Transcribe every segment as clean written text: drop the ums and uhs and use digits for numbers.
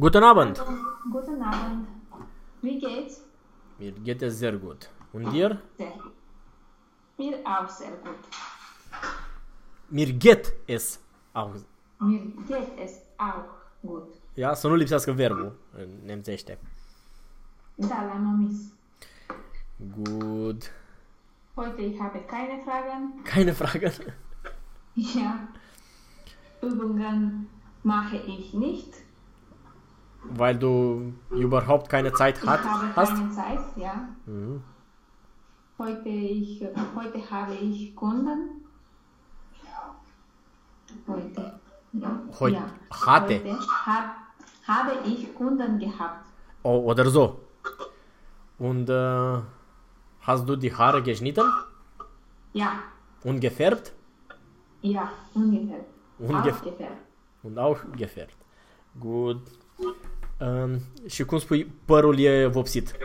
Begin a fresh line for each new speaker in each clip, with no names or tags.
Guten Abend.
Guten Abend. Wie geht's?
Mir geht es sehr gut. Und dir?
Sehr. Mir auch sehr gut.
Mir geht es auch.
Mir geht es auch gut.
Ja, să nu lipsească verbul în nemțește.
Da, l-am omis.
Good.
Heute ich habe keine Fragen.
Keine Fragen?
Ja. Übungen mache ich nicht.
Weil du überhaupt keine Zeit
Ich habe
hast?
keine Zeit, ja.
Mhm.
Heute habe ich Kunden. Heute. Ja.
Heute.
Ja.
Hatte.
Heute habe ich Kunden gehabt.
Oh, oder so. Und hast du die Haare geschnitten?
Ja.
Und gefärbt?
Ja, ungefähr. Aufgefärbt.
Und auch gefärbt. Good. Și cum spui părul e vopsit?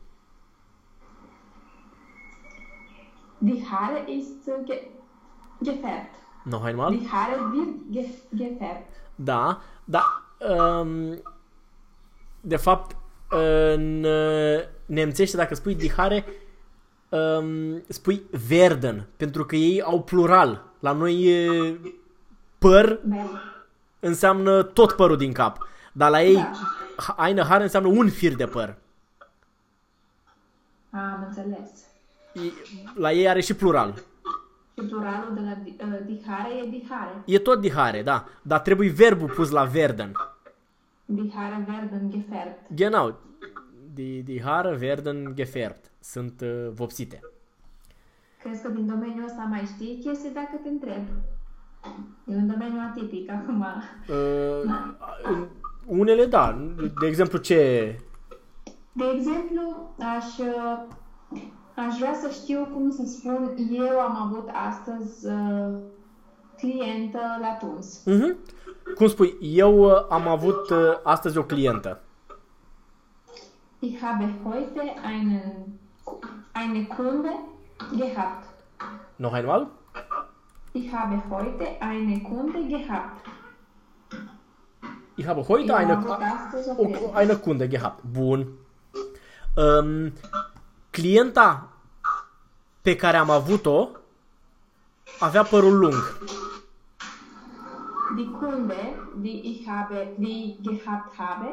Die Haare ist gefärbt.
Noch einmal?
Die Haare wird gefärbt.
Da, da. De fapt, în nemțește, dacă spui dihare, spui werden, pentru că ei au plural. La noi păr înseamnă tot părul din cap, dar la ei eine Haare înseamnă un fir de păr.
Am înțeles.
La ei are și plural.
Și pluralul de la dihare e dihare.
E tot dihare, da, dar trebuie verbul pus la werden.
Dihare werden gefärbt.
Genau. Die Haare werden gefärbt. Sunt vopsite.
Crezi că din domeniul ăsta mai știi chestii dacă te întreb? E un domeniu atipic acum.
Unele da. De exemplu, ce?
De exemplu, aș vrea să știu cum să spun, eu am avut astăzi clientă la tuns.
Cum spui? Eu am avut astăzi o clientă.
Ich habe heute eine Kunde gehabt.
Noch einmal?
Ich habe heute eine Kunde gehabt.
Ich habe heute eine Kunde gehabt. Bun. Clienta pe care am avut-o avea părul lung.
Die Kunde, die gehabt habe,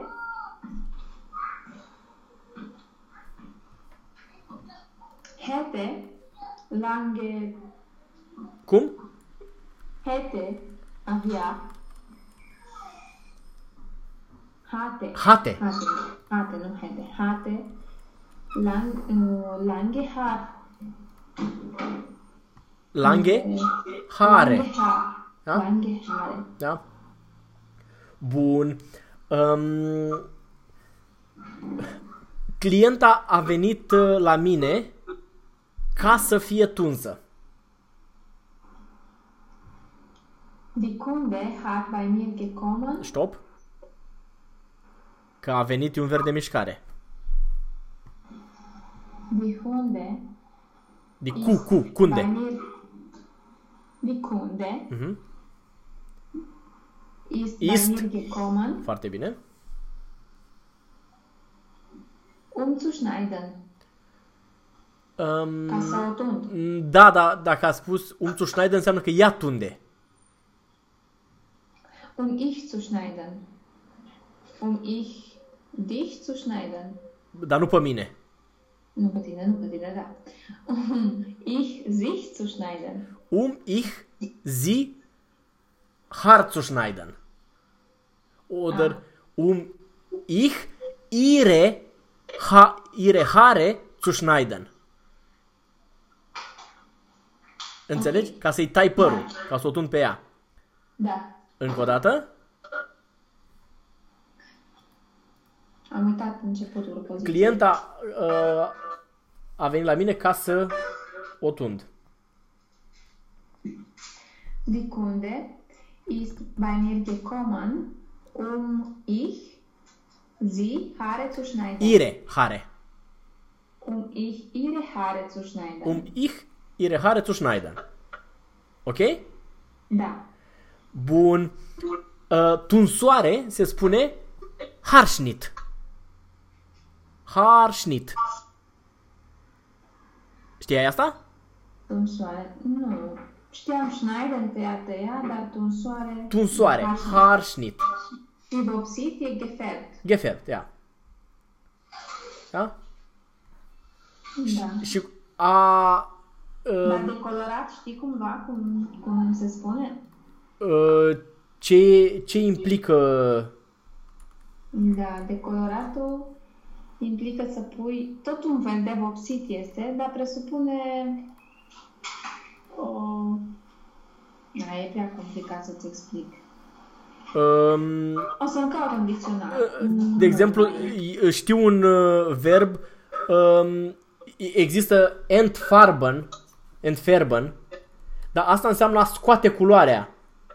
hätte lange,
Cum?
hätte, avea, hatte, nu hätte, hatte, lange Haar.
Lange Haare. Da?
Lange Haare.
Da? Bun. Clienta a venit la mine ca să fie tunsă.
Die Kunde hat bei mir gekommen.
Stop. Că a venit un verb de mișcare.
Die Hunde.
Kunde.
Die Kunde ist bei mir gekommen.
Foarte bine.
Zu schneiden. Ca să o tund.
Da, dacă a spus zu schneiden înseamnă că ea tunde.
Ich zu schneiden. Ich dich zu schneiden.
Dar nu pe mine.
Nu pe tine, da. Ich sich zu schneiden.
Ich sie Haar zu schneiden. Oder ich ihre Haare zu schneiden. Înțelegi?
Okay.
Ca să-i tai părul, ca să o tund pe ea.
Da.
Încă o dată?
Am uitat începutul poziției.
Clienta a venit la mine ca să o tund.
Die Kunde ist bei mir gekommen, ich sie Haare zu schneiden.
Ihre Haare.
Ich ihre Haare zu schneiden.
Ich ihre Haare zu schneiden. Ok?
Da.
Bun. Tunsoare se spune Haarschnitt. Haarschnitt. Știai asta?
Tunsoare. Nu. Știam Schneider, tăia, dar tunsoare...
Tunsoare. Haarschnitt.
Și vopsit e gefärbt.
Gefärbt, ja. Da?
Da.
Și a...
Dar decolorat, știi cumva cum se spune?
Ce implică...
Da, decoloratul implică să pui tot un fel de vopsit este, dar presupune o... Da, e prea complicat să-ți explic. O să-mi caut în dicționar.
De exemplu, știu un verb, există entfarben, dar asta înseamnă a scoate culoarea.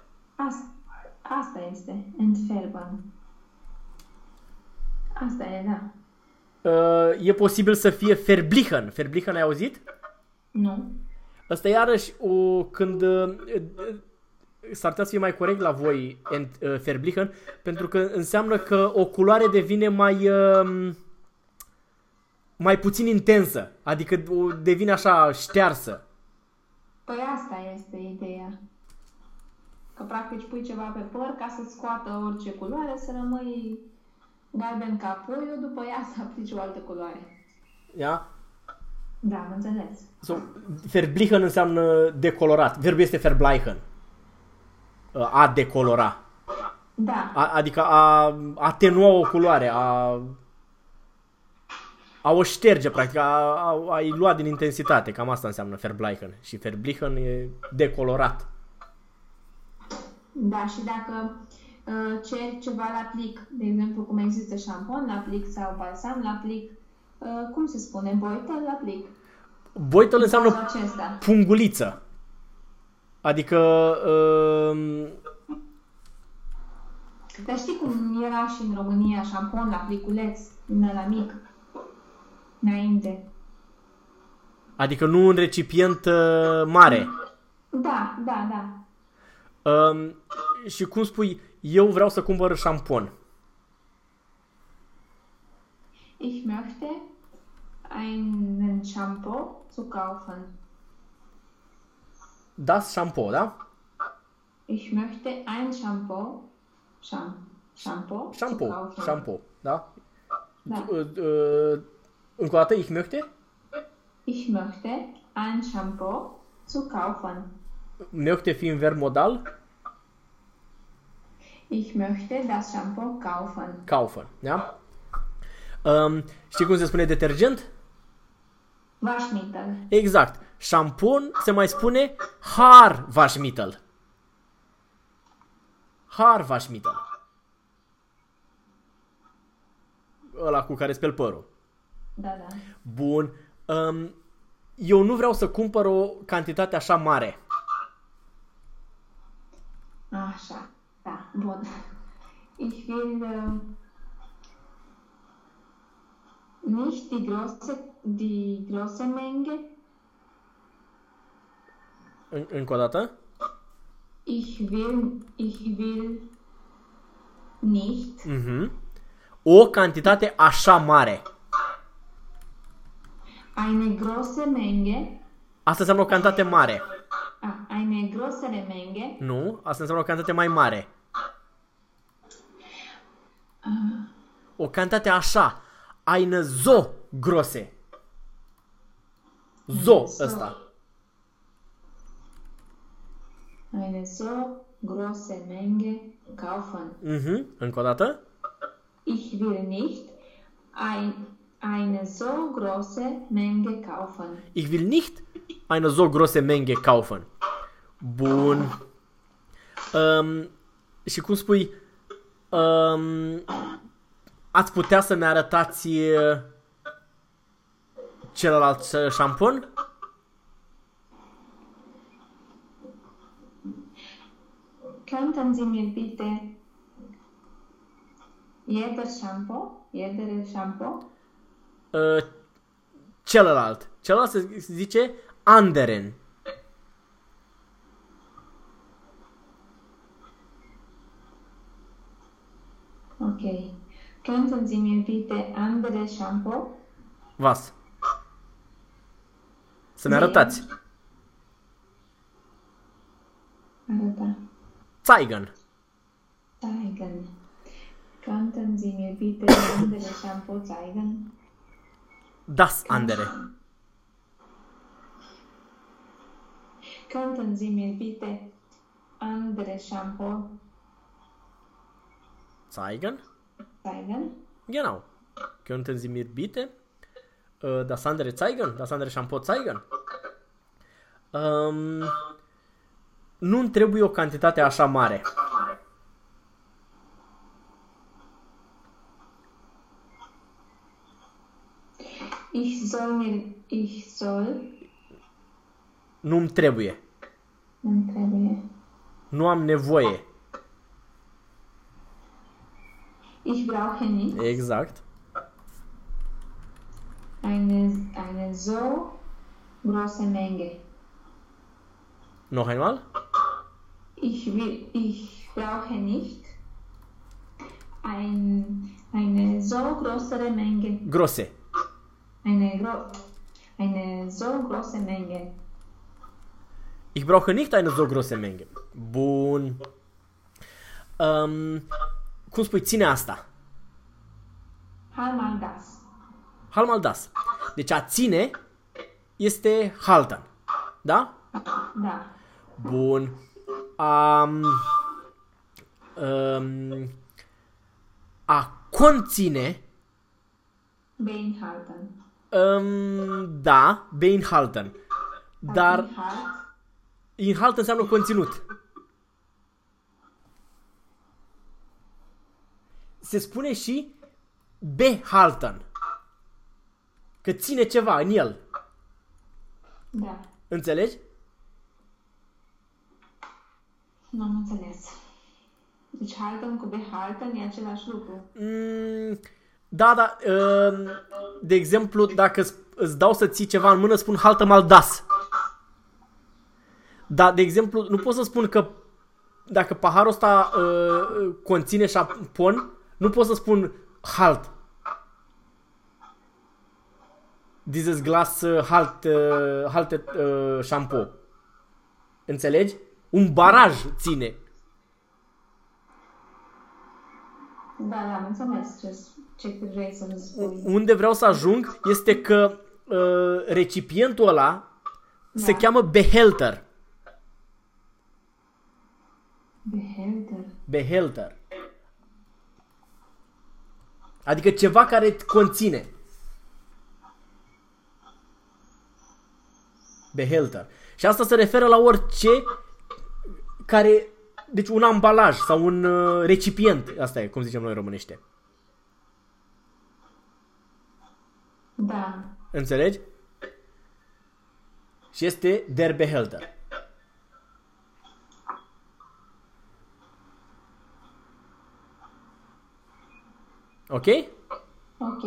Asta este, entfärben. Asta e, da.
E posibil să fie verblichen. Verblichen ai auzit?
Nu.
Asta iarăși când s-ar putea să fie mai corect la voi verblichen, pentru că înseamnă că o culoare devine mai puțin intensă, adică devine așa ștearsă.
Păi asta este ideea. Că practic pui ceva pe păr ca să scoată orice culoare, să rămâi galben ca puiul, după ea să aplici o altă culoare.
Ia?
Da, am înțeles.
Verblichen înseamnă decolorat. Verbul este verbleichen. A decolora.
Da.
Adică a atenua o culoare, a o șterge, practic, a-i lua din intensitate. Cam asta înseamnă verbleichen. Și verblichen e decolorat.
Da, și dacă ceri ceva la plic, de exemplu, cum există șampon la plic sau balsam la plic, cum se spune? Boitel la plic?
Boitel înseamnă punguliță. Adică...
Dar știi cum era și în România șampon la pliculeț, din ăla mic, înainte?
Adică nu un recipient mare.
Da, da, da.
Și cum spui, eu vreau să cumpăr șampon.
Ich möchte einen Shampoo zu kaufen.
Das Shampoo, da?
Ich möchte ein Shampoo zu kaufen.
Shampoo, da?
Da.
Încă o dată, ich möchte?
Ich möchte ein Shampoo zu kaufen.
Möchte fi în verb modal?
Ich möchte das Shampoo kaufen.
Kaufen, da? Știi cum se spune detergent?
Waschmittel.
Exact. Șampon se mai spune Haarwaschmittel. Haarwaschmittel. Ăla cu care speli părul.
Da, da.
Bun. Eu nu vreau să cumpăr o cantitate așa mare.
Așa, da, bun. Ich will nicht die große Menge.
Încă o dată?
Ich will nicht.
O cantitate așa mare.
Eine große Menge.
Asta înseamnă o cantitate mare.
Eine größere Menge.
Nu, asta înseamnă o cantitate mai mare. O cantitate așa. Eine so große. Zo ăsta.
Eine so große Menge kaufen.
Încă o dată?
Ich will nicht eine so große Menge kaufen.
Ich will nicht eine so große Menge kaufen. Bun. Și cum spui, ați putea să-mi arătați celălalt șampon?
Könnten Sie mir bitte jeder Shampoo?
Celălalt. Celălalt se zice anderen.
Okay. Könnten Sie mir bitte andere Shampoo?
Was? Să-mi arătați.
Arăta.
Zeigen.
Zeigen. Könnten Sie mir bitte andere Shampoo zeigen?
Das andere.
Könnten Sie mir bitte andere Shampoo
Zeigen.
zeigen?
Genau. Könnten Sie mir bitte das andere zeigen? Das andere Shampoo zeigen? Nu-mi trebuie o cantitate așa mare.
Ich soll,
Nu-mi trebuie.
nu trebuie.
Nu am nevoie.
Ich brauche nicht
Exact.
eine so große Menge.
Noch einmal.
Ich brauche nicht eine so große Menge.
Grosse.
Eine so große Menge.
Ich brauche nicht eine so große Menge. Bun. Cum spui, ține asta?
Einmal das.
Halmal das. Deci a ține este halten. Da?
Da.
Bun. A conține.
Beinhalten.
Da, beinhalten. Dar
Inhalt.
inhalt înseamnă conținut. Se spune și behalten. Că ține ceva în el.
Da.
Înțelegi?
Nu am înțeles. Deci halten cu behalten e același lucru.
Da, da. De exemplu, dacă îți dau să ții ceva în mână, spun haltă mal das. Dar, de exemplu, nu pot să spun că dacă paharul ăsta conține șampon, nu pot să spun halt. Dieses Glas halte shampoo. Înțelegi? Un baraj ține.
Da, da, am înțeles ce vrei să ne spui.
Unde vreau să ajung este că recipientul ăla se cheamă behelter.
Behälter.
Behelter. Adică ceva care conține. Behelter. Și asta se referă la orice care... Deci un ambalaj sau un recipient. Asta e, cum zicem noi românește.
Da.
Înțelegi? Și este der Behelter. Ok?
Ok.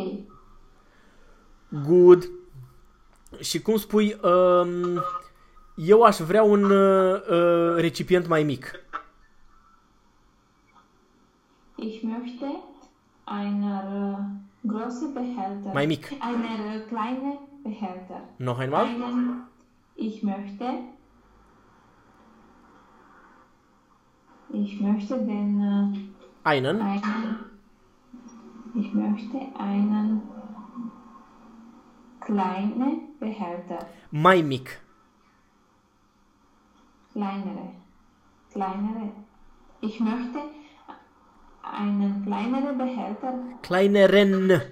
Good. Și cum spui, eu aș vrea un recipient mai mic.
Ich möchte einer großen Behälter.
Mai mic.
Einer kleine Behälter.
Noch einmal?
Ich möchte den
Einen.
Ich möchte einen kleinen Behälter.
Mai mic.
Kleinere. Ich möchte einen kleineren Behälter.
Kleineren.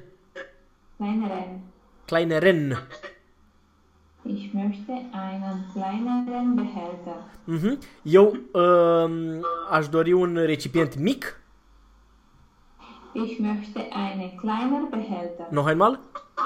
Kleineren. Ich möchte einen kleineren Behälter.
Eu aș dori un recipient mic.
Ich möchte einen kleinen Behälter.
Noch einmal?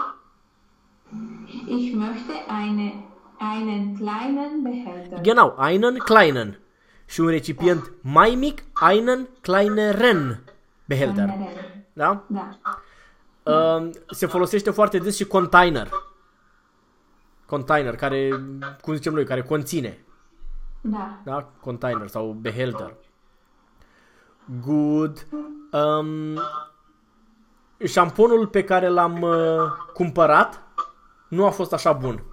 Ich möchte einen kleinen Behälter.
Genau, einen kleinen. Și un recipient mai mic, einen kleineren Behälter.
Kleineren.
Da?
Da.
Se folosește foarte des și container. Container, care, cum zicem noi, care conține.
Da.
Da? Container sau Behälter. Good. șamponul pe care l-am cumpărat nu a fost așa bun.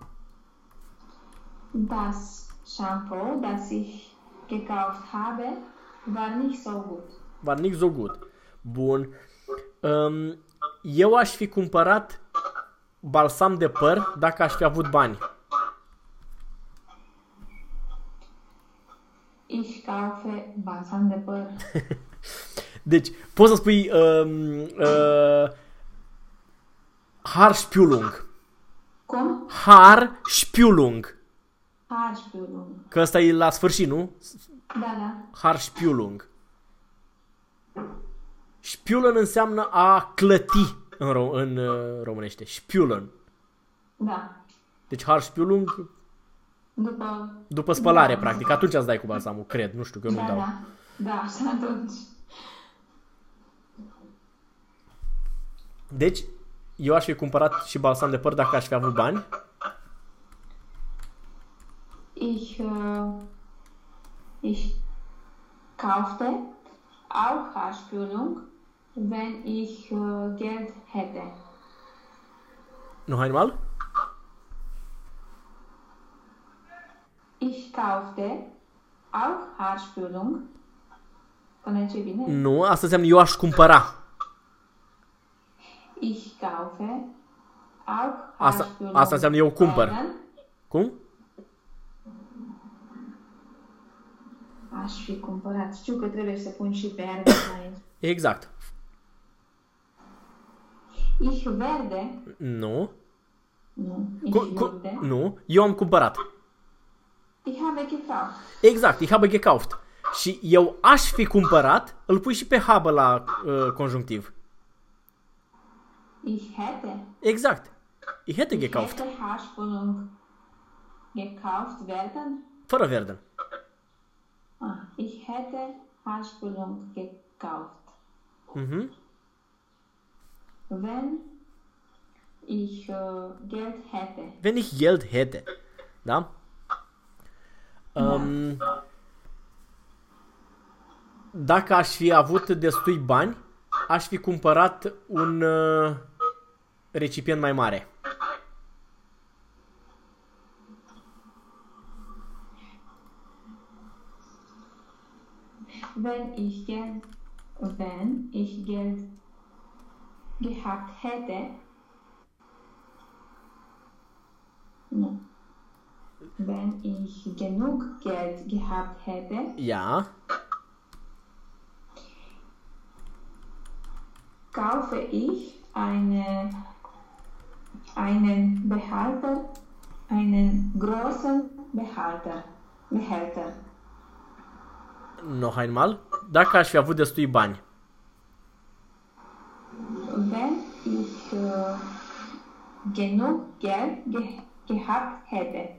Das Shampoo, das ich gekauft habe, war nicht so gut.
War nicht so gut. Bun. Eu aș fi cumpărat balsam de păr dacă aș fi avut bani.
Ich kaufe Balsam de păr.
Deci, poți să spui Haarspülung.
Cum?
Haarspülung.
Haarspülung.
Că ăsta e la sfârșit, nu?
Da.
Haarspülung. Spülen înseamnă a clăti în românește. Spülen.
Da.
Deci Haarspülung după spălare, practic. Atunci îți dai cu balsamul, cred. Nu știu, că eu nu dau.
Da, și atunci.
Deci, eu aș fi cumpărat și balsam de păr dacă aș fi avut bani.
Ich kaufte auch Haarspülung, wenn ich Geld hätte.
Noch einmal?
Ich kaufte auch Haarspülung. Până ce vine?
Nu, asta înseamnă eu aș cumpăra.
Ich kaufe auch Haarspülung.
Asta înseamnă eu cumpăr. Cum?
Aș fi cumpărat. Știu că trebuie să pun și verde la el.
Exact.
Ich werde.
Nu.
Nu. Ich würde.
Nu. Eu am cumpărat.
Ich habe gekauft.
Exact. Ich habe gekauft. Și eu aș fi cumpărat, îl pui și pe habe la conjunctiv.
Ich hätte.
Exact. Ich hätte gekauft.
Ich hätte Haarspülung gekauft werden.
Fără werden.
Ich hätte Haarspülung gekauft. Wenn ich Geld hätte.
Wenn ich Geld hätte. Da? Dacă aș fi avut destui bani, aș fi cumpărat un recipient mai mare.
Wenn ich Geld gehabt hätte. No. Wenn ich genug Geld gehabt hätte.
Ja.
Kaufe ich einen Behälter, einen großen Behälter.
Noch einmal. Dacă aș fi avut destui bani.
Wenn ich genug Geld gehabt hätte.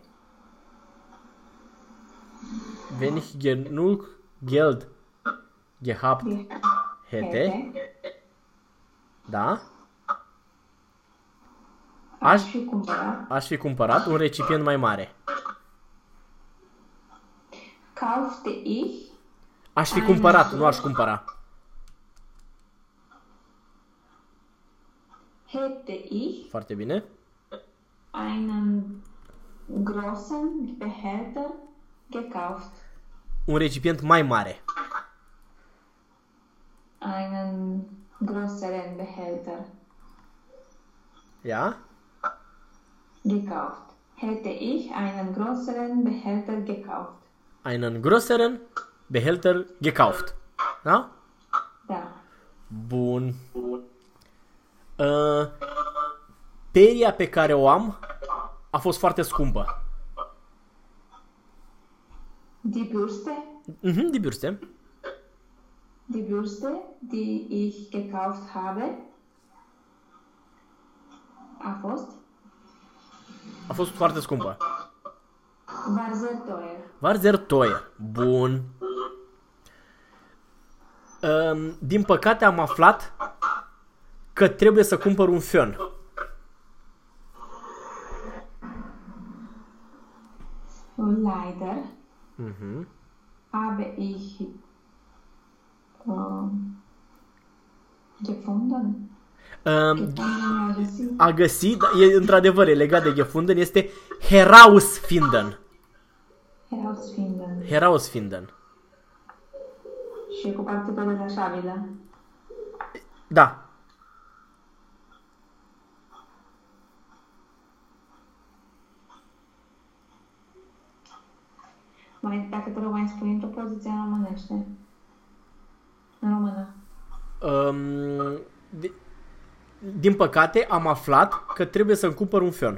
Wenn ich genug Geld gehabt hätte. Da? Aș fi cumpărat un recipient mai mare.
Kaufte ich.
Aș fi cumpărat, nu aș cumpăra.
Hätte ich.
Foarte bine.
Einen großen Behälter gekauft.
Un recipient mai mare.
Einen größeren Behälter.
Ja?
Gekauft. Hätte ich einen größeren Behälter gekauft.
Einen größeren Behälter gekauft. Da?
Da.
Bun. Peria pe care o am a fost foarte scumpă.
Die Bürste?
Die Bürste.
Die Bürste, die ich gekauft habe,
a fost foarte scumpă.
War sehr teuer.
War sehr teuer. Bun. Din păcate am aflat că trebuie să cumpăr un fön.
Leider habe ich gefunden. Gefunden, a găsit.
A găsi, e într-adevăr, e legat de gefunden, este herausfinden.
Herausfinden.
Herausfinden.
Și cu particulele detașabile.
Da.
Dacă te rog, mai spui într-o poziție în românește. În română.
Din păcate, am aflat că trebuie să-mi cumpăr un fion.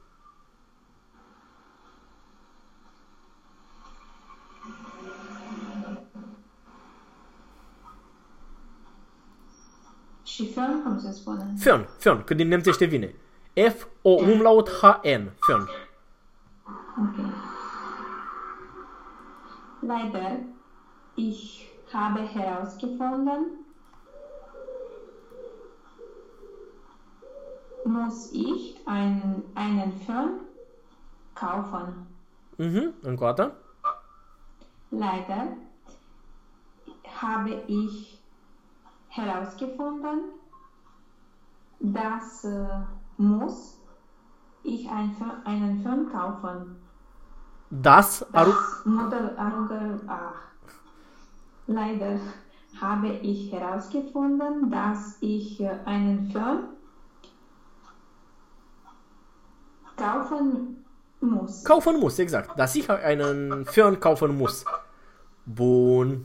Și fion, cum se spune?
Fion, că din nemțește vine. F-O-H-N, fion.
Ok. Leider, ich habe herausgefunden, muss ich einen Föhn kaufen.
Încă o dată.
Leider habe ich herausgefunden, dass muss ich einen Föhn kaufen.
Das,
Mutter aruncă. Leider habe ich herausgefunden, dass ich einen Föhn kaufen muss.
Kaufen muss, exact. Das ich einen Föhn kaufen muss. Bun.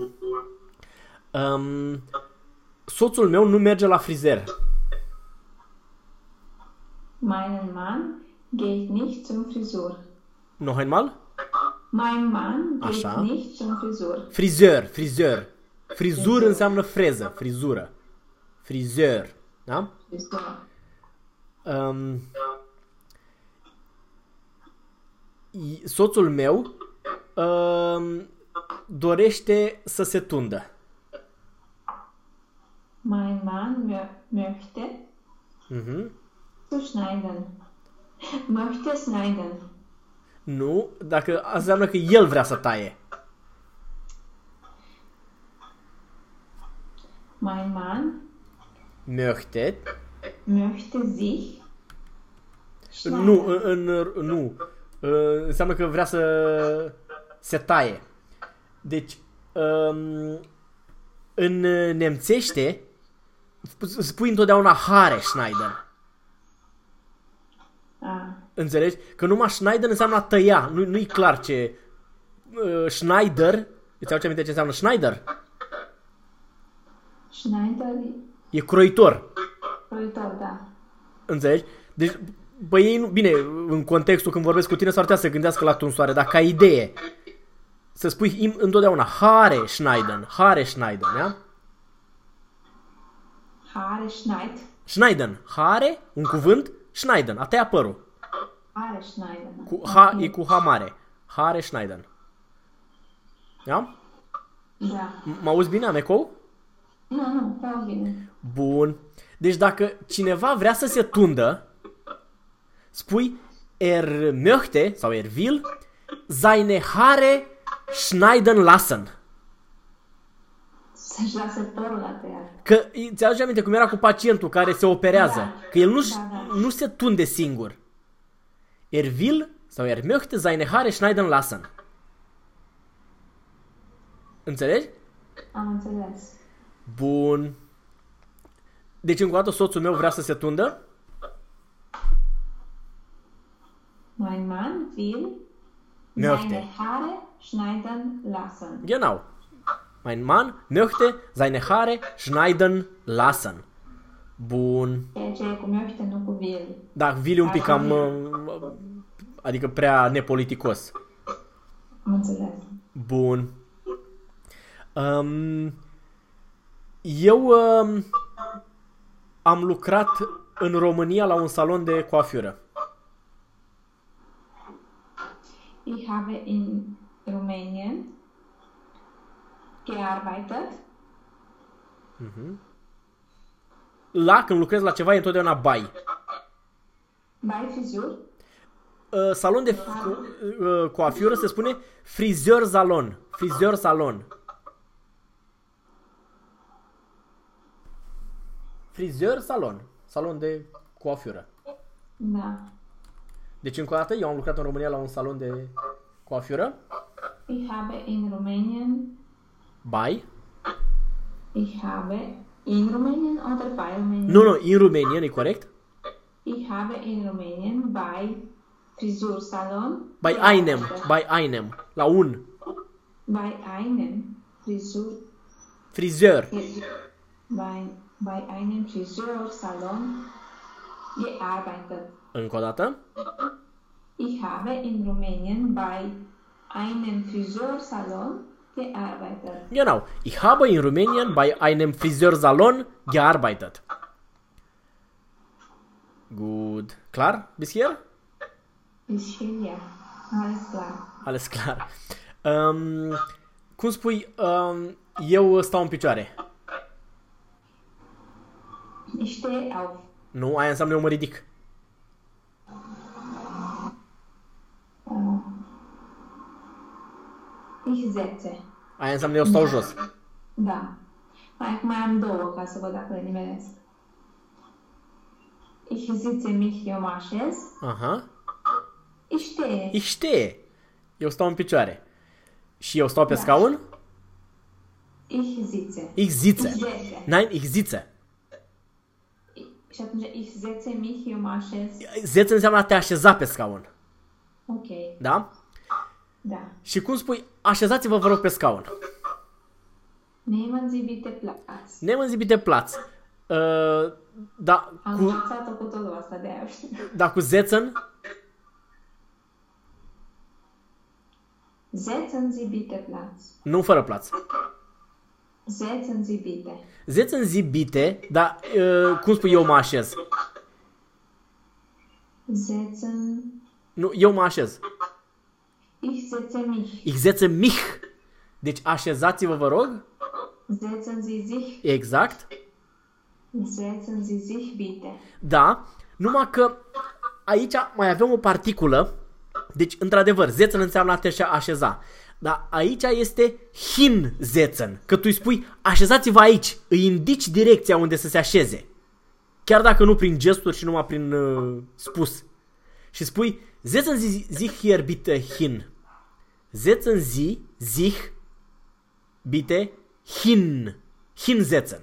Soțul meu nu merge la frizer.
Mein Mann geht nicht zum Friseur.
Noch einmal?
Mein Mann geht
Așa.
nicht zum Friseur.
Frizeur. Frizur înseamnă freză, frizură. Frizeur. Da?
Friseur.
Soțul meu dorește să se tundă.
Mein Mann möchte zu schneiden. Möchte schneiden.
Nu, dacă înseamnă că el vrea să taie.
Mein Mann
Möchte.
möchte sich schneiden.
Nu. Înseamnă că vrea să se taie. Deci, în nemțește spui întotdeauna Haare schneiden. Înțelegi? Că numai Schneiden înseamnă a tăia. Nu-i clar ce... Schneider... Îți aduce aminte ce înseamnă Schneider?
Schneider,
E croitor.
croitor, da.
Înțelegi? Deci, băi, ei nu... Bine, în contextul când vorbesc cu tine s-ar putea să gândească la tunsoare, dar ca idee, să spui întotdeauna Haare Schneiden, da?
Haare schneid.
Schneiden. Haare, un cuvânt, Schneiden, a tăia părul.
Haare schneiden.
E cu H mare. Haare Schneiden. Da?
Da.
Mă auzi bine, Amecou?
Nu, foarte bine.
Bun. Deci dacă cineva vrea să se tundă, spui möchte sau will seine Haare schneiden lassen.
Să-și lase părul la tăiat.
Că ți-aduce aminte cum era cu pacientul care se operează.
Da.
Că el
Da.
nu se tunde singur. Will sau möchte seine Haare schneiden lassen. Înțelegi?
Am înțeles.
Bun. Deci încă o dată soțul meu vrea să se tundă.
Mein Mann will
Möchte.
seine Haare schneiden lassen.
Genau. Mein Mann möchte seine Haare schneiden lassen. Bun.
Ceea ce e cu möchte, nu cu will.
Da, will e un pic cam... Adică prea nepoliticos.
Am înțeles.
Bun. Eu am lucrat în România la un salon de coafură.
Ich habe in Rumänien gearbeitet.
Când lucrezi la ceva e întotdeauna by.
Bei Frisur.
Salon de coafură se spune frizeur salon. Frizeur salon. Frizeur salon. Salon de coafură.
Da.
Deci încă o dată, eu am lucrat în România la un salon de coafură.
Ich habe in Rumänien,
By.
ich habe in Rumänien oder bei Rumänien?
Nu, in România, e corect?
Ich habe in Rumänien bei Frisursalon.
By einem. La un.
Bei einem
Friseur.
bei einem Frisursalon gearbeitet.
Încă o dată.
Ich habe in Rumänien bei einem Frisursalon gearbeitet.
Genau. Ich habe in Rumänien bei einem Friseursalon gearbeitet. Gut. Klar? Bis hier?
Bis hierher. Alles klar.
Alles klar. Cum spui, eu stau în picioare?
Ich stehe auf.
Nu, aia înseamnă eu mă ridic.
Ich setze.
Aia înseamnă eu stau jos.
Da. Mai am două ca să văd dacă le nimeresc. Ich sitze mich, eu mă așez.
Aha.
Ich stehe.
Ich stehe. Eu stau în picioare. Și eu stau pe scaun?
Ich sitze.
Ich sitze.
Ich setze.
Nein, ich sitze.
Și atunci ich setze mich, eu mă așez.
Setze înseamnă a te așeza pe scaun.
Ok.
Da?
Da.
Și cum spui, așezați-vă vă rog pe scaun.
Nehmen Sie bitte Platz.
Nehmen Sie bitte Platz. Da,
Am
cu,
învățat-o cu totul asta de aia știu.
da, cu setzen?
Setzen Sie bitte Platz.
Nu fără Platz.
Setzen Sie bitte.
Setzen Sie bitte, dar cum spui eu mă așez?
Setzen.
Nu, eu mă așez.
Ich setze mich.
Ich setze mich. Deci așezați-vă vă rog.
Setzen Sie sich.
Exact.
Setzen Sie sich bitte.
Da, numai că aici mai avem o particulă. Deci, într-adevăr, setzen înseamnă a te așeza. Dar aici este hinsetzen. Că tu îi spui, așezați-vă aici. Îi indici direcția unde să se așeze. Chiar dacă nu prin gesturi și numai prin spus. Și spui, setzen Sie sich hier bitte hin. Setzen Sie sich bitte hin. Hinsetzen.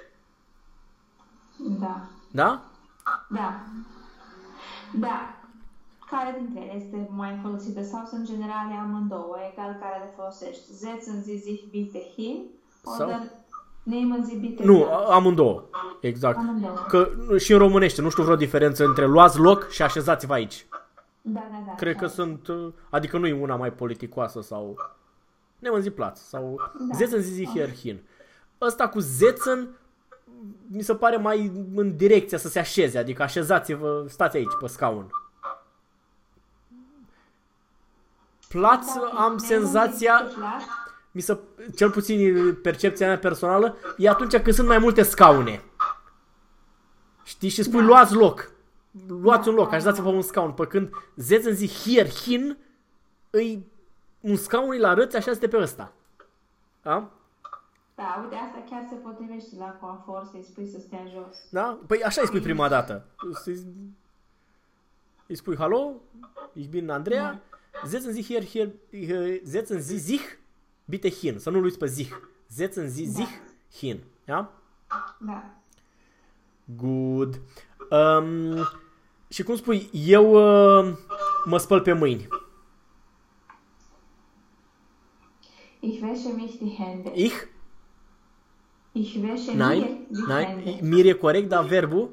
Da.
Da?
Da. Da. Care dintre ele este mai folosită sau sunt generale amândouă, egal care le folosești? Setzen Sie sich bitte hin
Sau?
oder nehmen Sie bitte
Nu,
Platz?
amândouă. Exact.
Amândouă.
Că și în românește nu știu vreo diferență între luați loc și așezați-vă aici.
Da.
Cred că sunt, adică nu e una mai politicoasă sau nehmen Sie Platz sau
Da.
setzen Sie sich hier hin. Ăsta cu setzen mi se pare mai în direcția să se așeze, adică așezați-vă, stați aici pe scaun. Platz, am senzația, cel puțin percepția mea personală, e atunci când sunt mai multe scaune. Știi? Și spui luați loc. Luați un loc, așezați-vă un scaun. Pe când setzen Sie hier hin, îi un scaun îl arăți așa pe ăsta. Da?
Da, uite, asta chiar se potrivește la confort, să-i spui să stea jos.
Da? Păi așa îi spui prima dată. Îi spui, hallo, ich bin Andreea, setzen Sie hier, setzen Sie sich bitte hin. Să nu-l uiți pe sich. Setzen Sie sich hin. Da?
Da.
Good. Și cum spui, eu mă spăl pe mâini.
Ich wasche mich die Hände.
Ich?
Ich wasche
Nein,
mir die
nein,
Hände.
mir e corect, dar verbul?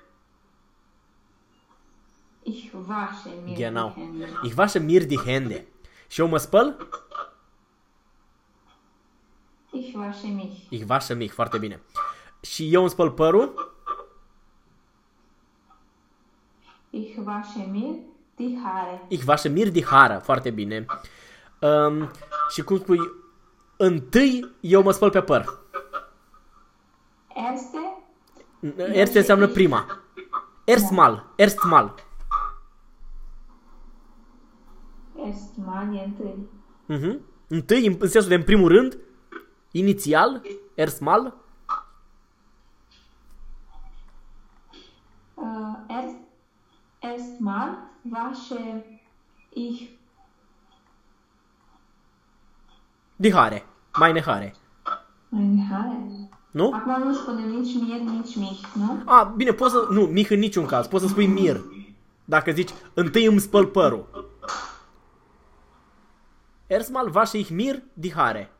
Ich wasche mir
Genau.
die Hände.
Ich wasche mir die Hände. Și eu mă spăl?
Ich wasche mich.
Ich wasche mich, foarte bine. Și eu îmi spăl părul?
Ich wasche mir die Haare.
Ich wasche mir die Haare, foarte bine. Și cum spui, întâi eu mă spăl pe păr. Erste înseamnă prima. Erstmal.
Erstmal e întâi.
Întâi, în sensul de în primul rând, inițial, erstmal.
erstmal wasche ich
Die Haare. Meine Haare.
meine Haare.
Nu?
Acum nu spune nici mir, nici mich, nu?
A, bine, poți să... Nu, Mich în niciun caz. Poți să spui mir. Dacă zici, întâi îmi spăl părul. Erstmal wasche ich mir die Haare.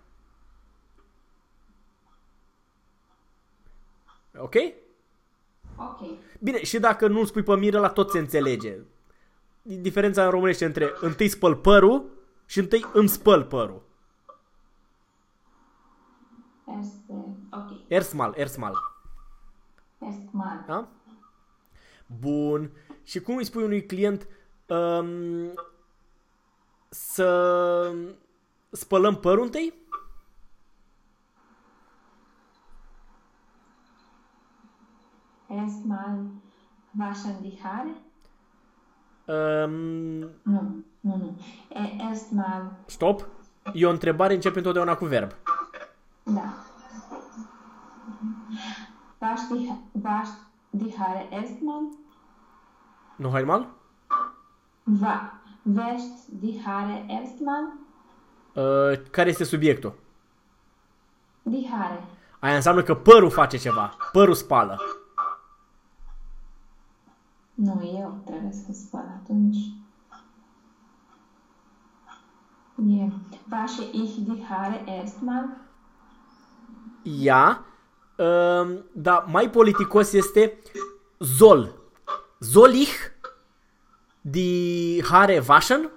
Ok?
Ok.
Bine, și dacă nu spui pe mir, la tot se înțelege. Diferența în românește între întâi spăl părul și întâi îmi spăl părul.
Ok.
Erstmal.
Erstmal.
Da? Bun. Și cum îi spui unui client să spălăm părul întâi?
Erstmal waschen die Haare? Nu. Erstmal,
Stop. E o întrebare, începe întotdeauna cu verb.
da. Wasch die Haare erstmal?
Nu, Heimal?
Wäscht die Haare erstmal?
Care este subiectul?
Die Haare.
Aia înseamnă că părul face ceva. Părul spală.
Nu, eu trebuie să spăl atunci. Wasche ich die Haare erstmal?
Ia. Dar mai politicos este soll. Soll ich die Haare waschen?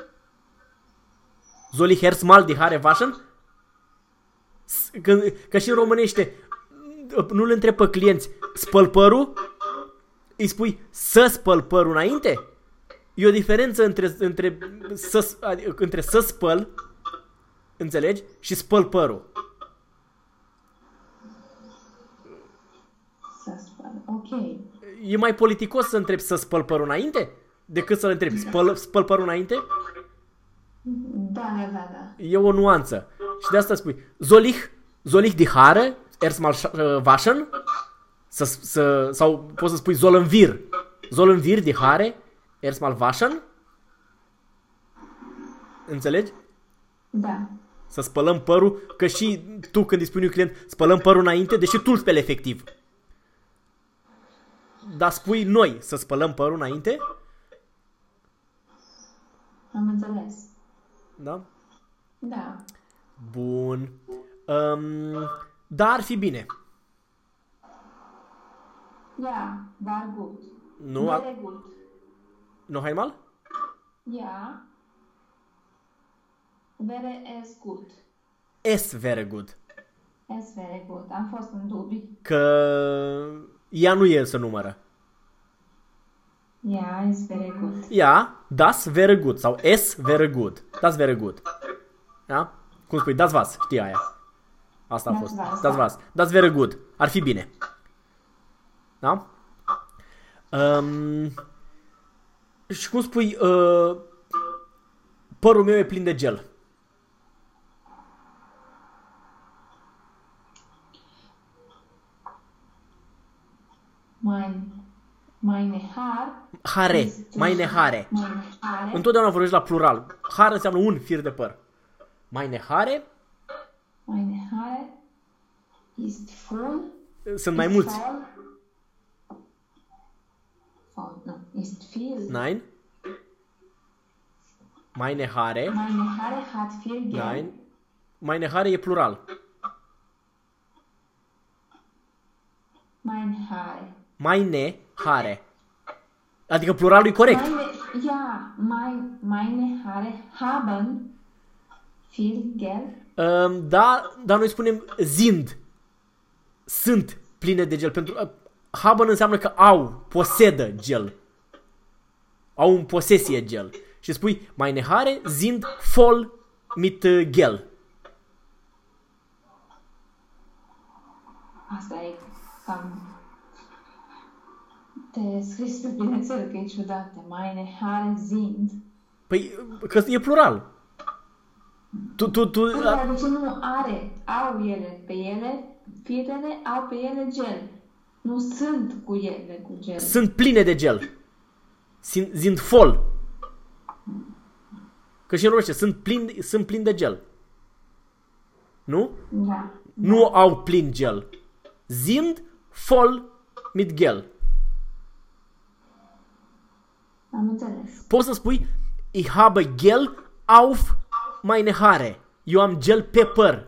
Soll ich erstmal die Haare waschen? Că și în românește nu-l întreb pe clienți, spăl părul? Îi spui să spăl părul înainte? E o diferență între să spăl, înțelegi? Și spăl părul.
Să spăl, ok.
E mai politicos să întrebi să spăl părul înainte decât să-l întrebi spăl părul înainte?
Da.
E o nuanță. Și de asta spui soll ich die Haare erstmal waschen? Sau poți să spui sollen wir die Haare erstmal waschen? Înțelegi?
Da.
Să spălăm părul, că și tu când îi spui unui client spălăm părul înainte, deși tu îl speli efectiv. Dar spui noi să spălăm părul înainte?
Am înțeles.
Da?
Da.
Bun. Dar ar fi bine.
Ja, war gut.
Nu?
Very good.
Nu, Heimal?
Ja. Very is good.
Es very good.
Es very good. Am fost în dubii.
Că ea nu e să numără.
Ja, is very good.
Ea, das very good. Sau es very good. Das very good. Da? Cum spui? Das was. Știi aia. Asta a fost. Das was. Das very good. Ar fi bine. Da? Și cum spui, părul meu e plin de gel.
Meine
Hare. Meine Hare. Întotdeauna vorbești la plural. Har înseamnă un fir de păr. Meine Hare.
Meine Haare ist voll.
Sunt mai mulți.
No, ist viel.
Nein. Meine Haare.
Meine Haare hat viel Gel.
Nein. Meine Haare e plural.
Meine Haare.
Meine Haare. Adică pluralul e corect.
Meine Haare haben viel Gel.
Da, dar noi spunem sind. Sunt pline de gel. Pentru haben înseamnă că au, posedă gel. Au în posesie gel. Și spui, meine Haare sind voll mit Gel.
Asta e cam... Te scris pe bineînțeles că e ciudată. Meine Haare sind...
Păi, că e plural.
Dar de ce nu are? Au ele pe ele, firele au pe ele gel. Nu sunt cu ele cu gel.
Sunt pline de gel. Sind voll. Că și în românește sunt plin de gel. Nu?
Da.
Nu au plin gel. Sind voll mit Gel.
Am înțeles.
Poți să spui Ich habe Gel auf meine Haare. Eu am gel pe păr.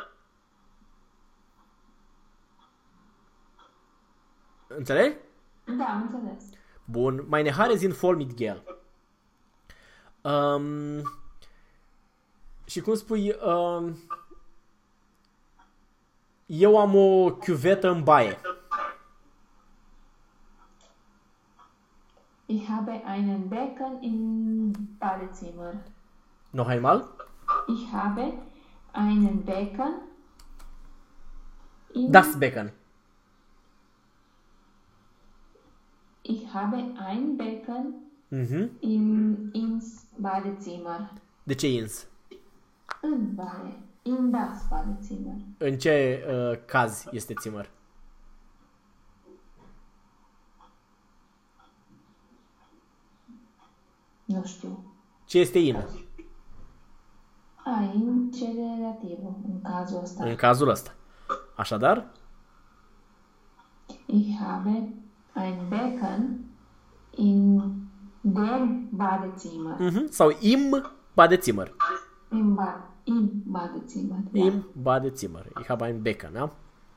Înțelegi?
Da, am înțeles.
Bun. Meine Haare sind voll mit Gel. Și cum spui... eu am o chiuvetă în baie.
Ich habe einen Becken im Badezimmer.
Noch einmal?
Ich habe einen Becken im...
Das Becken.
Ich habe ein Becken ins Badezimmer.
De ce ins?
În baie. In das Badezimmer.
În ce caz este țimăr?
Nu știu.
Ce este in?
In ce relativă, în cazul ăsta.
În cazul ăsta. Așadar?
Ich habe ein Becken in dem Badezimmer.
Sau im Badezimmer.
Im Badezimmer. Da.
Im Badezimmer. Ich habe ein Becken, da?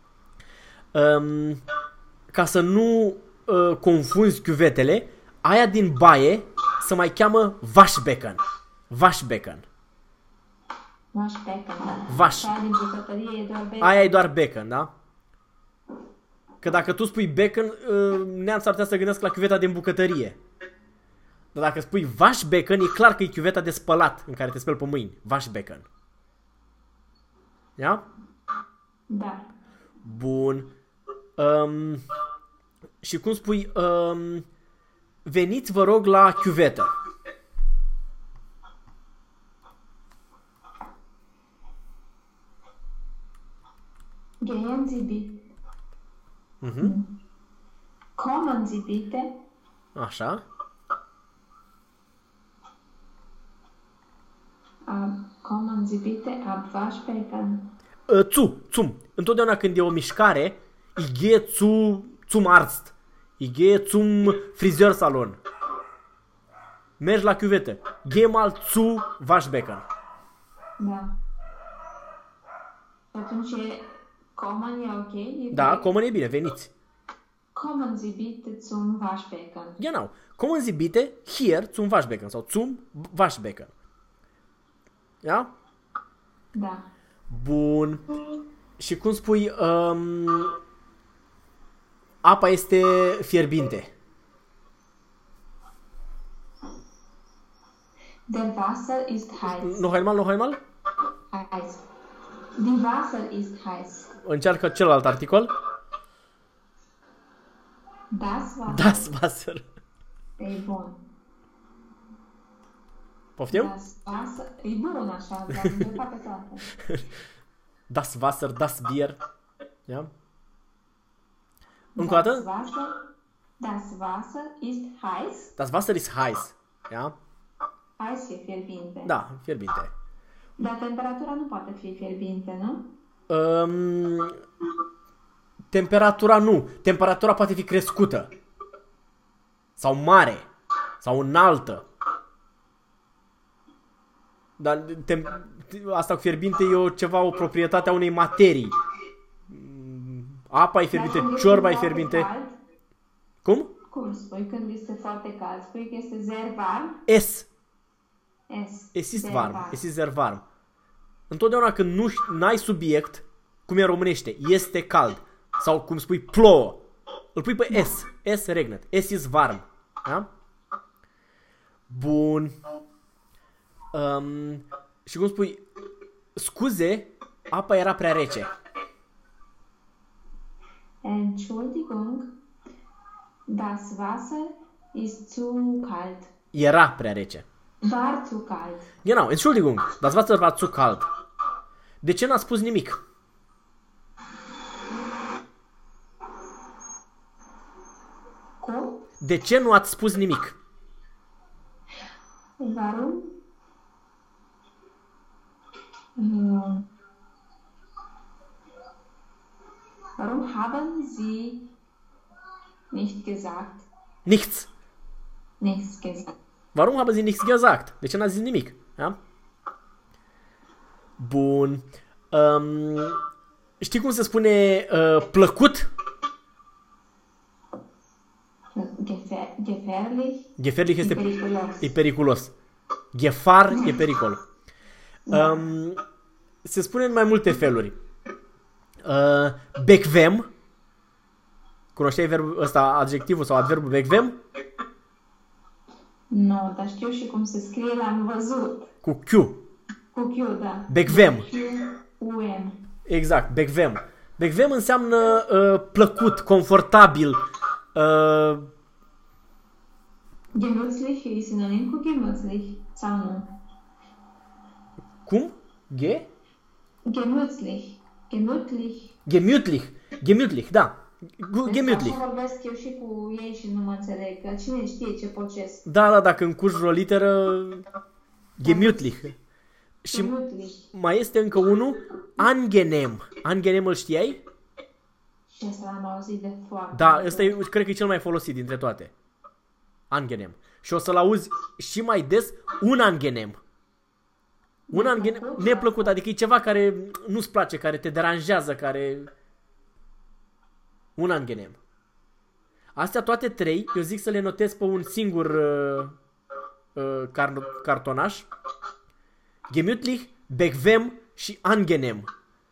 Ca să nu confunzi chiuvetele, aia din baie se mai cheamă Waschbecken. Waschbecken.
Waschbecken, da.
Wasch.
Aia din bucătărie e doar becken.
Aia e doar becken, da? Că dacă tu spui becken, neamț ar putea să gândesc la chiuveta din bucătărie. Dar dacă spui Waschbecken, e clar că e chiuveta de spălat în care te speli pe mâini. Waschbecken. Ia?
Da.
Bun. Și cum spui, veniți vă rog la chiuvetă.
Gehen Sie bitte. Kommen Sie bitte.
Așa.
Kommen Sie bitte ab Waschbecken.
Zum. Întotdeauna când e o mișcare, ich gehe zum Arzt. Ich gehe zum Friseursalon. Mergi la chiuvetă. Geh mal zu Waschbecken.
Da. Și atunci kommen e ok?
Da, kommen e bine, veniți.
Kommen Sie bitte zum Waschbecken.
Genau. Kommen Sie bitte hier zum Waschbecken sau zum Waschbecken. Ja?
Da.
Bun. Și cum spui, apa este fierbinte.
Der Wasser ist heiß.
Noch einmal?
Heiß. Die Wasser ist heiß.
Încearcă celălalt articol.
Das Wasser.
Das Wasser.
E bun.
Poftim?
Das Wasser. E bun așa, dar nu e pe toate.
Das Wasser, das Bier. Ja? Încă o dată?
Das Wasser ist heiß.
Das Wasser ist heiß. Ja?
Heiß e fierbinte.
Da, fierbinte.
Dar temperatura nu poate fi fierbinte, nu?
Temperatura nu. Temperatura poate fi crescută. Sau mare. Sau înaltă. Dar asta cu fierbinte e o proprietate a unei materii. Apa e fierbinte, ciorba e fierbinte.
Cald,
Cum?
cum spui când este foarte cald? Spui că este sehr warm?
Es ist
sehr
warm. Es ist sehr warm. Întotdeauna când n-ai subiect, cum e în românește, este cald. Sau cum spui plouă, îl pui pe S. S regnet. Es ist warm. Da? Bun. Și cum spui, scuze, apa era prea rece.
Entschuldigung, das Wasser ist zu kalt.
Era prea rece.
War zu kalt.
Genau, Entschuldigung, das Wasser war zu kalt. De ce n-a spus nimic?
Cum?
De ce nu ați spus nimic?
Warum? Uh, warum haben Sie nicht gesagt?
Nichts.
Nichts gesagt.
Warum haben Sie nichts gesagt? De ce n-a zis nimic? Da? Bun. Știi cum se spune plăcut?
Gefährlich?
Gefährlich este
Periculos.
e periculos. Gefar e pericol. Se spune în mai multe feluri. Becvem. Cunoșteai verbul ăsta, adjectivul sau adverbul becvem?
Nu, dar știu și cum se scrie, l-am văzut.
Cu Q.
Cu Q, da.
Becvem.
Q-U-M.
Exact, becvem. Becvem înseamnă plăcut, confortabil.
Gemütlich e sinonim cu gemütlich, sau nu?
Cum? Ge?
Gemütlich. Gemütlich.
Gemütlich. Gemütlich, da. Gemütlich.
Așa vorbesc eu și cu ei și nu mă înțeleg. Că cine știe ce pocesc?
Da, dacă încurci o literă, gemütlich. Și
Gemütlich.
mai este încă unul, angenehm. Angenehm îl știai?
Și asta l-am auzit de foarte
Da,
mult.
ăsta e, cred că e cel mai folosit dintre toate. Angenehm. Și o să-l auzi și mai des, un angenehm. Un angenehm neplăcut, adică e ceva care nu-ți place, care te deranjează, care... Un angenehm. Astea toate trei, eu zic să le notez pe un singur cartonaș. Gemütlich, becvem și angenehm.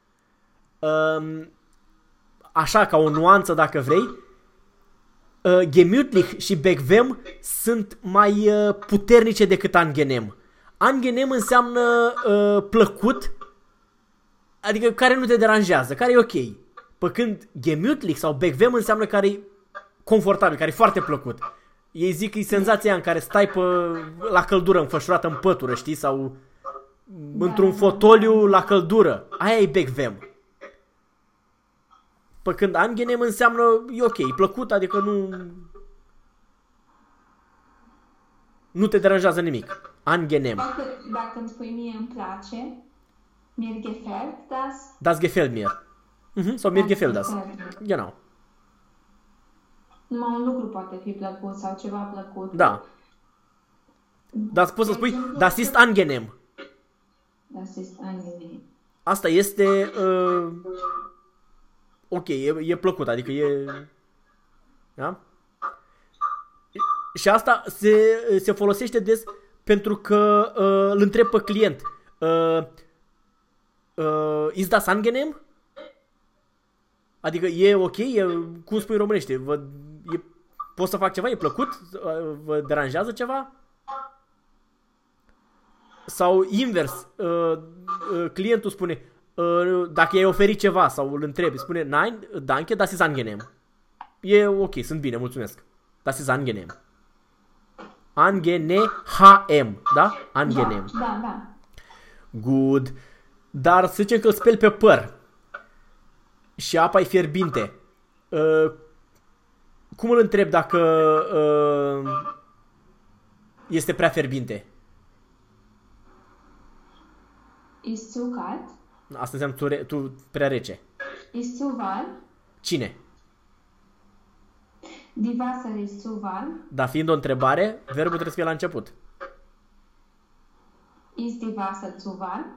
Așa, ca o nuanță dacă vrei. Gemütlich și becvem sunt mai puternice decât angenehm. Angenehm înseamnă plăcut, adică care nu te deranjează, care e ok. Pe când gemütlich sau becvem înseamnă care e confortabil, care e foarte plăcut. Ei zic că e senzația aia în care stai la căldură, înfășurată în pătură, știi? Sau într-un fotoliu la căldură. Aia e becvem. Pe când angenehm înseamnă e ok, e plăcut, adică nu te deranjează nimic. Angenehm.
Dacă îmi spui mie îmi place, mir gefällt das.
Das gefällt mir. Sau mir gefällt das. Genau.
Numai un lucru poate fi plăcut sau ceva plăcut.
Da. Dar poți să spui das ist angenehm.
Das ist angenehm.
Asta este ok, e plăcut, adică e... Da? Și asta se folosește des pentru că îl întreb pe client. Is das angenehm? Adică e ok? Cum spui în românește? Pot să fac ceva? E plăcut? Vă deranjează ceva? Sau invers, clientul spune, dacă i-ai oferit ceva sau îl întrebi, spune, nein, danke, das ist angenehm. E ok, sunt bine, mulțumesc. Das ist angenehm. Angenehm, da? Angenehm.
Da.
Good. Dar să zicem că îl speli pe păr și apa e fierbinte. Cum îl întreb dacă este prea fierbinte?
Ist zu kalt?
Asta înseamnă tu prea rece.
Ist zu warm?
Cine?
Die Wasser ist zu warm?
Dar fiind o întrebare, verbul trebuie să fie la început.
Ist die Wasser zu warm?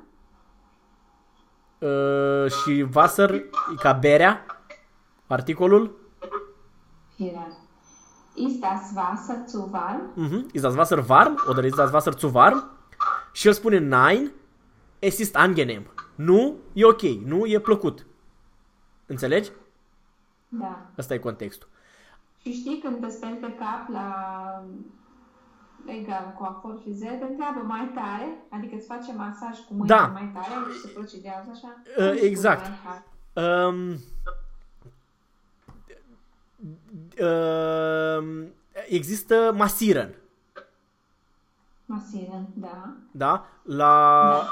Și Wasser e ca berea, articolul.
Hier. Ist das Wasser zu warm?
Ist das Wasser warm? Oder ist das Wasser zu warm? Și el spune nein, es ist angenehm. Nu, e ok, nu, e plăcut. Înțelegi?
Da.
Ăsta e contextul.
Și știi când te speli pe cap la egal, coafor și Z, te întreabă mai tare, adică îți face masaj cu mâinile
Da.
mai tare și se procedează așa?
Exact. Există masiren.
Masiren, da.
Da? La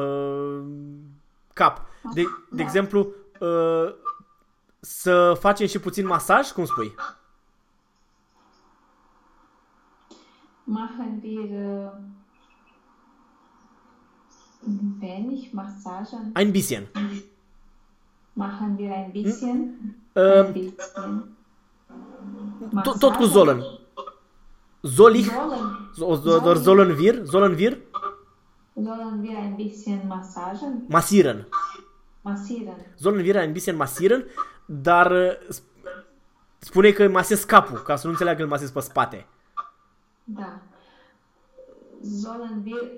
cap. De exemplu, să facem și puțin masaj, cum spui?
Machen wir Wenn ich Massagen
Ein bisschen.
machen wir ein bisschen.
Uh,
Ein bisschen.
tot cu sollen. Soll ich?
Sollen
Sollen wir?
wir ein bisschen Massagen
Massieren.
massieren?
Sollen wir ein bisschen massieren, dar spune că masez capul, ca să nu înțeleagă că îl masez pe spate.
Da. Sollen wir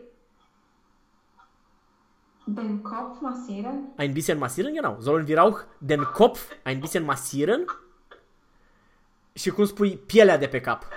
den Kopf massieren?
Ein bisschen massieren, genau. Sollen wir auch den Kopf ein bisschen massieren? Și cum spui pielea de pe cap?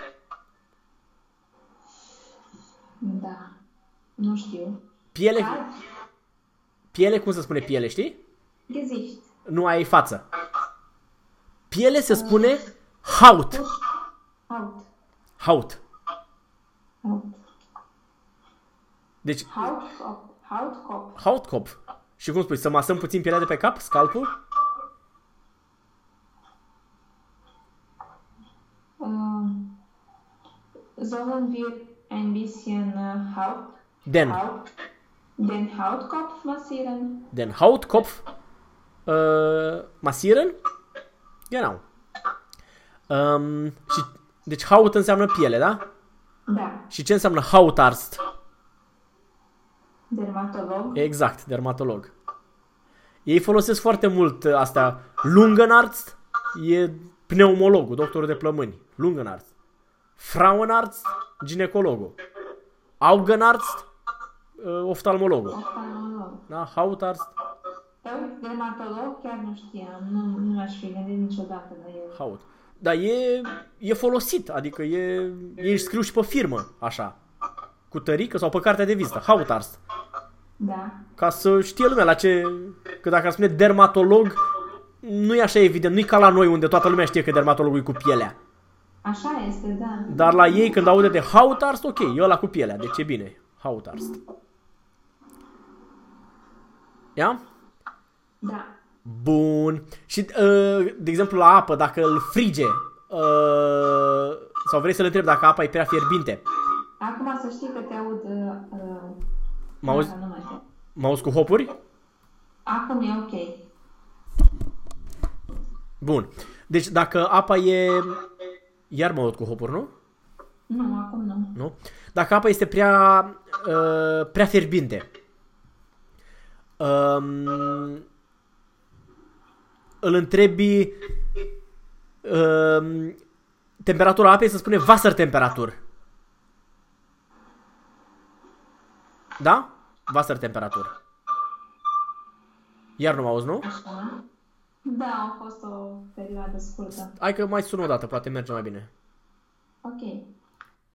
Da. Nu știu.
Piele,
Cap?
piele, cum se spune piele, știi?
Gesicht.
Nu ai față. Piele se spune Haut.
Haut.
Haut.
Haut.
Deci,
Hautkopf.
Hautkopf. Și cum spui, să masăm puțin pielea de pe cap, scalpul?
Sollen wir ein bisschen
Den
den Hautkopf massieren?
Hautkopf massieren? Genau. Și, deci Haut înseamnă piele, da?
Da.
Și ce înseamnă Hautarzt?
Dermatolog.
Exact, dermatolog. Ei folosesc foarte mult astea. Lungenarzt e pneumologul, doctorul de plămâni. Lungenarzt. Frauenarzt, ginecologul. Augenarzt, oftalmologul.
Oftalmolog.
Da? Hautarzt,
Eu, dermatolog, chiar nu știam. Nu m-aș fi gândit niciodată la el.
Haut. Dar e folosit, adică ei scriu și pe firmă, așa. Cu tărică sau pe cartea de vizită. Hautarzt.
Da.
Ca să știe lumea la ce... Că dacă ar spune dermatolog, nu e așa evident. Nu e ca la noi unde toată lumea știe că dermatologul e cu pielea.
Așa este, da.
Dar la ei când aude de Hautarzt, ok, e ăla cu pielea. Deci e bine. Hautarzt. Ia?
Da.
Bun. Și, de exemplu, la apă, dacă îl frige, sau vrei să-l întrebi dacă apa e prea fierbinte.
Acum să știi că te aud...
M-auzi?
nu mai știu.
M-auzi cu hopuri?
Acum e ok.
Bun. Deci dacă apa e... Iar mă aud cu hopuri, nu?
Nu, acum nu.
Nu? Dacă apa este prea fierbinte, îl întrebi temperatura apei, se spune Wassertemperatur. Da? Wassertemperatur. Iar nu mă auzi, nu?
Așa. Da, a fost o perioadă scurtă.
Hai că mai sună o dată, poate merge mai bine.
Ok.